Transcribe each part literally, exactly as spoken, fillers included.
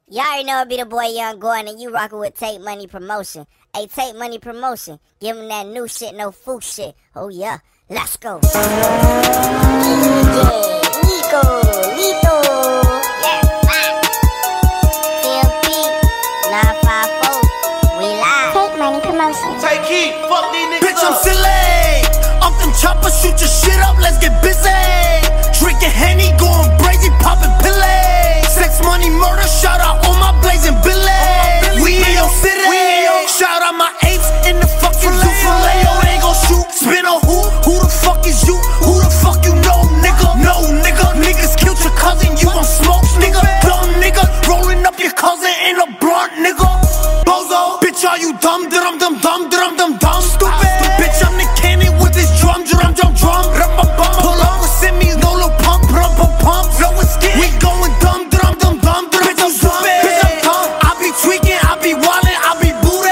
Y'all already know it be the boy Young Gordon, and you rockin' with Take Money Promotion. Hey, Take Money Promotion, give him that new shit, no fool shit. Oh yeah, let's go. D J Nico, Nito, yes, five. T M P, nine five four, we live. Take Money Promotion. Take heat, fuck these niggas. Bitch, I'm silly. Up them choppers, shoot your shit up, let's get busy. Drinking Henny, going crazy, popping pillay. Sex, money, murder, shout out all my blazing billy. We in your city. Shout out my apes in the fucking zoo filet. Oh, they gon' shoot. Spin on who? Who the fuck is you? Who the fuck you know, nigga? No, nigga. Niggas killed your cousin, you gon' smoke, nigga. Dumb nigga. Rolling up your cousin in a blunt, nigga. Bozo. Bitch, are you dumb? Dum dum dum dum dum dum. Stupid. Bitch, I'm the cannon with this drum, drum, drum, drum. Pull up with Simmy's, no little pump, pump, pump, pump. Flow is skin. We going dumb, dum, dum, dum, dum. Bitch, I'm stupid. Bitch, I'm dumb. I be tweaking, I be wildin', I be booted.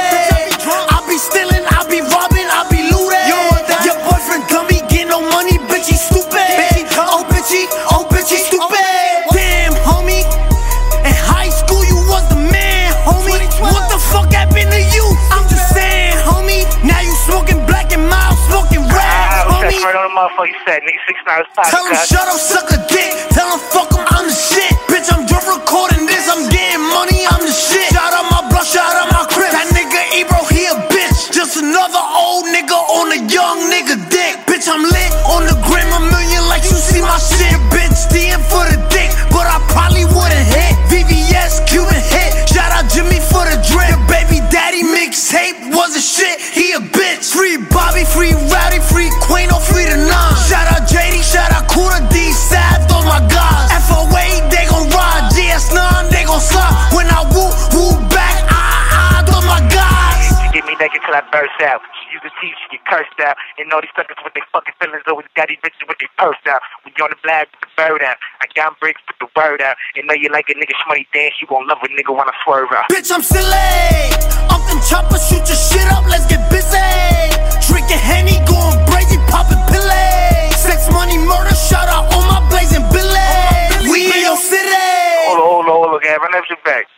I be stealing, I be robbing, I be looting. Your boyfriend dummy, get no money, bitch, he stupid. Oh, bitch, he, oh, bitch, he stupid. Damn, homie. In high school, you was the man, homie. What the fuck happened to you? I'm just saying, homie. Now you smoking black and mild, smoking red, homie. Right on the motherfucking set, nigga. Six nine five. Tell him shut up, suck a dick. Tell him fuck him, I'm the shit. Bitch, I'm just recording this. I'm getting money, I'm the shit. Shout out my blood, shout out my crib. That nigga Ebro, he a bitch. Just another old nigga on a young nigga dick. Bitch, I'm lit on the gram a million like you see my shit. Bitch, D M for the dick, but I probably wouldn't hit. V V S, Cuban hit. Shout out Jimmy for the drip. Baby daddy mixtape wasn't shit. He a bitch. Free Bobby, free Rowdy, free Quino, free the nine. Shout out J D, shout out Kuda D, Sad, those my guys. F O A, they gon' ride. G S nine, they gon' slide. When I woo, woo back, ah, ah, those my guys. She get me naked till I burst out. She use the teeth, she get cursed out. And all these suckers with their fucking feelings always got these bitches with their purse out. When you on the black, put the bird out. I got bricks, put the word out. And know you like a nigga shmoney dance, you gon' love a nigga when I swerve out. Bitch, I'm silly. Up them choppers, shoot your shit up, let's get busy. Drinking Henny, going crazy, popping pillay. Sex, money, murder, shout out all my blazing billy. We in your city. Hold on, hold on, hold on, okay, run that shit back.